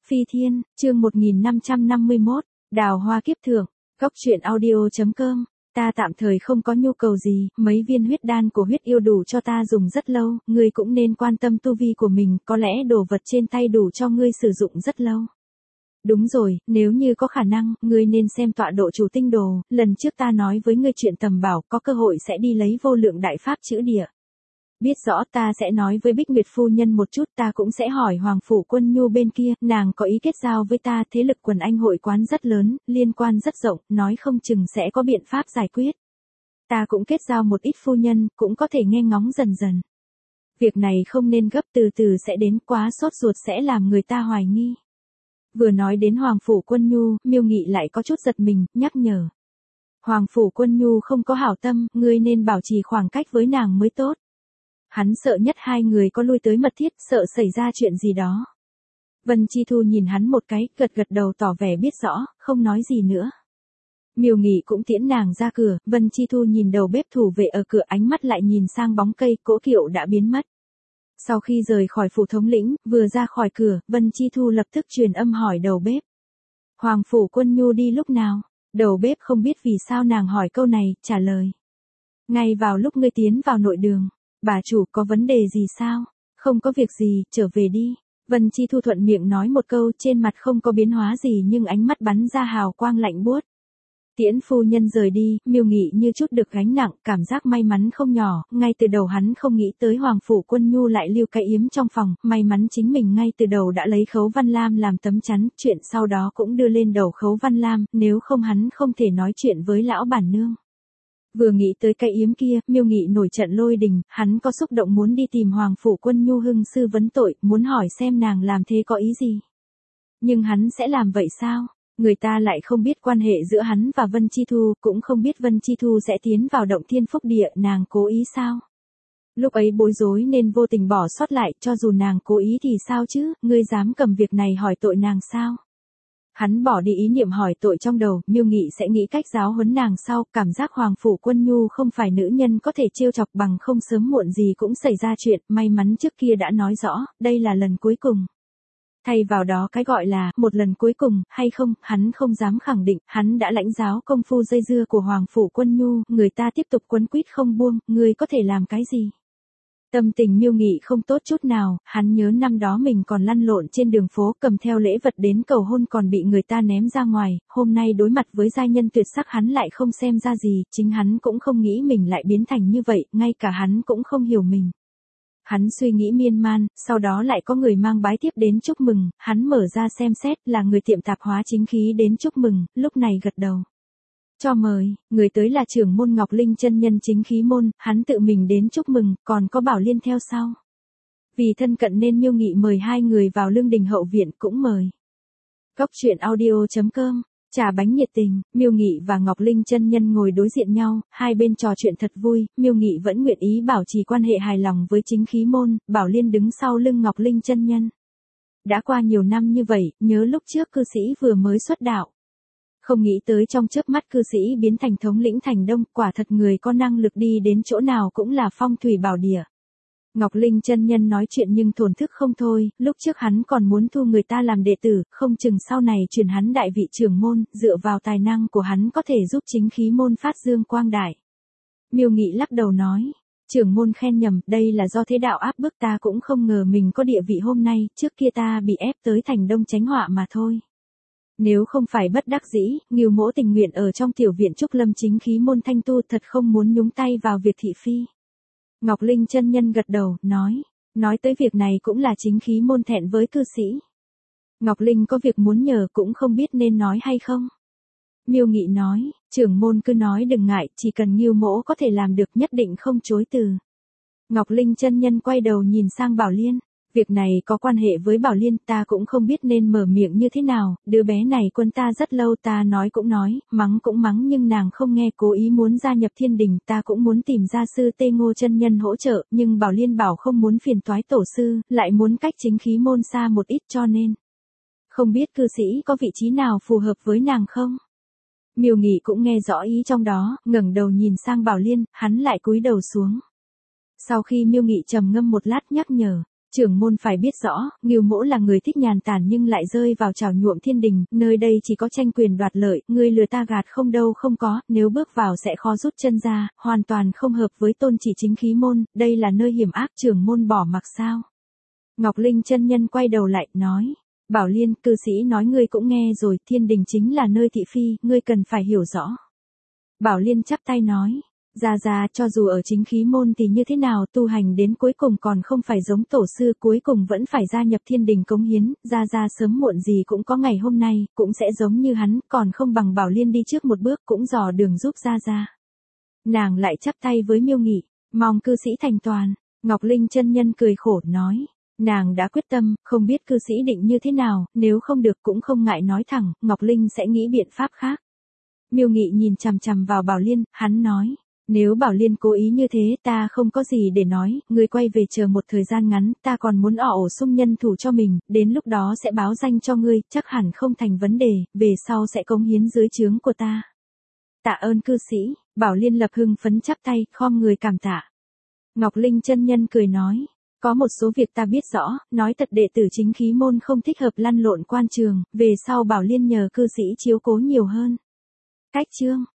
Phi Thiên, chương 1551, Đào hoa kiếp thượng, góc truyện audio.com. Ta tạm thời không có nhu cầu gì, mấy viên huyết đan của huyết yêu đủ cho ta dùng rất lâu, ngươi cũng nên quan tâm tu vi của mình, có lẽ đồ vật trên tay đủ cho ngươi sử dụng rất lâu. Đúng rồi, nếu như có khả năng, ngươi nên xem tọa độ chủ tinh đồ, lần trước ta nói với ngươi chuyện tầm bảo, có cơ hội sẽ đi lấy vô lượng đại pháp chữ địa. Biết rõ ta sẽ nói với Bích Nguyệt phu nhân một chút, ta cũng sẽ hỏi Hoàng Phủ Quân Nhu bên kia, nàng có ý kết giao với ta, thế lực quần anh hội quán rất lớn, liên quan rất rộng, nói không chừng sẽ có biện pháp giải quyết. Ta cũng kết giao một ít phu nhân, cũng có thể nghe ngóng dần dần. Việc này không nên gấp, từ từ sẽ đến, quá sốt ruột sẽ làm người ta hoài nghi. Vừa nói đến Hoàng Phủ Quân Nhu, Miêu Nghị lại có chút giật mình, nhắc nhở. Hoàng Phủ Quân Nhu không có hảo tâm, ngươi nên bảo trì khoảng cách với nàng mới tốt. Hắn sợ nhất hai người có lui tới mật thiết, sợ xảy ra chuyện gì đó. Vân Chi Thu nhìn hắn một cái, gật gật đầu tỏ vẻ biết rõ, không nói gì nữa. Miêu Nghị cũng tiễn nàng ra cửa, Vân Chi Thu nhìn đầu bếp thủ vệ ở cửa, ánh mắt lại nhìn sang bóng cây, cỗ kiệu đã biến mất. Sau khi rời khỏi phủ thống lĩnh, vừa ra khỏi cửa, Vân Chi Thu lập tức truyền âm hỏi đầu bếp. Hoàng Phủ Quân Nhu đi lúc nào? Đầu bếp không biết vì sao nàng hỏi câu này, trả lời. Ngay vào lúc ngươi tiến vào nội đường. Bà chủ có vấn đề gì sao? Không có việc gì, trở về đi. Vân Chi Thu thuận miệng nói một câu, trên mặt không có biến hóa gì nhưng ánh mắt bắn ra hào quang lạnh buốt. Tiễn phu nhân rời đi, Miêu Nghị như chút được gánh nặng, cảm giác may mắn không nhỏ, ngay từ đầu hắn không nghĩ tới Hoàng Phủ Quân Nhu lại lưu cái yếm trong phòng, may mắn chính mình ngay từ đầu đã lấy Khấu Văn Lam làm tấm chắn, chuyện sau đó cũng đưa lên đầu Khấu Văn Lam, nếu không hắn không thể nói chuyện với lão bản nương. Vừa nghĩ tới cái yếm kia, Miêu Nghị nổi trận lôi đình, hắn có xúc động muốn đi tìm Hoàng Phủ Quân Nhu hưng sư vấn tội, muốn hỏi xem nàng làm thế có ý gì. Nhưng hắn sẽ làm vậy sao? Người ta lại không biết quan hệ giữa hắn và Vân Chi Thu, cũng không biết Vân Chi Thu sẽ tiến vào động thiên phúc địa, nàng cố ý sao? Lúc ấy bối rối nên vô tình bỏ sót lại, cho dù nàng cố ý thì sao chứ, ngươi dám cầm việc này hỏi tội nàng sao? Hắn bỏ đi ý niệm hỏi tội trong đầu, Miêu Nghị sẽ nghĩ cách giáo huấn nàng sau, cảm giác Hoàng Phủ Quân Nhu không phải nữ nhân có thể trêu chọc, bằng không sớm muộn gì cũng xảy ra chuyện, may mắn trước kia đã nói rõ, đây là lần cuối cùng. Thay vào đó cái gọi là, một lần cuối cùng, hay không, hắn không dám khẳng định, hắn đã lãnh giáo công phu dây dưa của Hoàng Phủ Quân Nhu, người ta tiếp tục quấn quýt không buông, người có thể làm cái gì? Tâm tình Miêu Nghị không tốt chút nào, hắn nhớ năm đó mình còn lăn lộn trên đường phố cầm theo lễ vật đến cầu hôn còn bị người ta ném ra ngoài, hôm nay đối mặt với giai nhân tuyệt sắc hắn lại không xem ra gì, chính hắn cũng không nghĩ mình lại biến thành như vậy, ngay cả hắn cũng không hiểu mình. Hắn suy nghĩ miên man, sau đó lại có người mang bái tiếp đến chúc mừng, hắn mở ra xem xét là người tiệm tạp hóa chính khí đến chúc mừng, lúc này gật đầu. Cho mời, người tới là trưởng môn Ngọc Linh chân nhân chính khí môn, hắn tự mình đến chúc mừng, còn có Bảo Liên theo sau. Vì thân cận nên Miêu Nghị mời hai người vào lương đình hậu viện cũng mời. Góc truyện audio.com, trà bánh nhiệt tình, Miêu Nghị và Ngọc Linh chân nhân ngồi đối diện nhau, hai bên trò chuyện thật vui, Miêu Nghị vẫn nguyện ý bảo trì quan hệ hài lòng với chính khí môn, Bảo Liên đứng sau lưng Ngọc Linh chân nhân. Đã qua nhiều năm như vậy, nhớ lúc trước cư sĩ vừa mới xuất đạo. Không nghĩ tới trong chớp mắt cư sĩ biến thành thống lĩnh thành đông, quả thật người có năng lực đi đến chỗ nào cũng là phong thủy bảo địa. Ngọc Linh chân nhân nói chuyện nhưng thổn thức không thôi, lúc trước hắn còn muốn thu người ta làm đệ tử, không chừng sau này truyền hắn đại vị trưởng môn, dựa vào tài năng của hắn có thể giúp chính khí môn phát dương quang đại. Miêu Nghị lắc đầu nói, trưởng môn khen nhầm, đây là do thế đạo áp bức, ta cũng không ngờ mình có địa vị hôm nay, trước kia ta bị ép tới thành đông tránh họa mà thôi. Nếu không phải bất đắc dĩ, Ngưu Mỗ tình nguyện ở trong tiểu viện Trúc Lâm chính khí môn thanh tu, thật không muốn nhúng tay vào việc thị phi. Ngọc Linh chân nhân gật đầu, nói tới việc này cũng là chính khí môn thẹn với cư sĩ. Ngọc Linh có việc muốn nhờ cũng không biết nên nói hay không. Miêu Nghị nói, trưởng môn cứ nói đừng ngại, chỉ cần Ngưu Mỗ có thể làm được nhất định không chối từ. Ngọc Linh chân nhân quay đầu nhìn sang Bảo Liên. Việc này có quan hệ với Bảo Liên, ta cũng không biết nên mở miệng như thế nào, đứa bé này quân ta rất lâu, ta nói cũng nói, mắng cũng mắng nhưng nàng không nghe, cố ý muốn gia nhập thiên đình, ta cũng muốn tìm gia sư Tê Ngô chân nhân hỗ trợ, nhưng Bảo Liên bảo không muốn phiền toái tổ sư, lại muốn cách chính khí môn xa một ít cho nên. Không biết cư sĩ có vị trí nào phù hợp với nàng không? Miêu Nghị cũng nghe rõ ý trong đó, ngẩng đầu nhìn sang Bảo Liên, hắn lại cúi đầu xuống. Sau khi Miêu Nghị trầm ngâm một lát nhắc nhở. Trưởng môn phải biết rõ, Ngưu Mỗ là người thích nhàn tản nhưng lại rơi vào trào nhuộm thiên đình, nơi đây chỉ có tranh quyền đoạt lợi, ngươi lừa ta gạt không đâu không có, nếu bước vào sẽ khó rút chân ra, hoàn toàn không hợp với tôn chỉ chính khí môn, đây là nơi hiểm ác, trưởng môn bỏ mặc sao. Ngọc Linh chân nhân quay đầu lại, nói, Bảo Liên, cư sĩ nói ngươi cũng nghe rồi, thiên đình chính là nơi thị phi, ngươi cần phải hiểu rõ. Bảo Liên chắp tay nói, Gia cho dù ở chính khí môn thì như thế nào, tu hành đến cuối cùng còn không phải giống tổ sư, cuối cùng vẫn phải gia nhập thiên đình cống hiến, Gia sớm muộn gì cũng có ngày hôm nay, cũng sẽ giống như hắn, còn không bằng Bảo Liên đi trước một bước cũng dò đường giúp Gia. Nàng lại chắp tay với Miêu Nghị, mong cư sĩ thành toàn. Ngọc Linh chân nhân cười khổ nói, nàng đã quyết tâm, không biết cư sĩ định như thế nào, nếu không được cũng không ngại nói thẳng, Ngọc Linh sẽ nghĩ biện pháp khác. Miêu Nghị nhìn chằm chằm vào Bảo Liên, hắn nói, nếu Bảo Liên cố ý như thế ta không có gì để nói, ngươi quay về chờ một thời gian ngắn, ta còn muốn ổ sung nhân thủ cho mình, đến lúc đó sẽ báo danh cho ngươi, chắc hẳn không thành vấn đề, về sau sẽ cống hiến dưới trướng của ta. Tạ ơn cư sĩ, Bảo Liên lập hưng phấn chắp tay, khom người cảm tạ. Ngọc Linh chân nhân cười nói, có một số việc ta biết rõ, nói thật đệ tử chính khí môn không thích hợp lăn lộn quan trường, về sau Bảo Liên nhờ cư sĩ chiếu cố nhiều hơn. Cách chương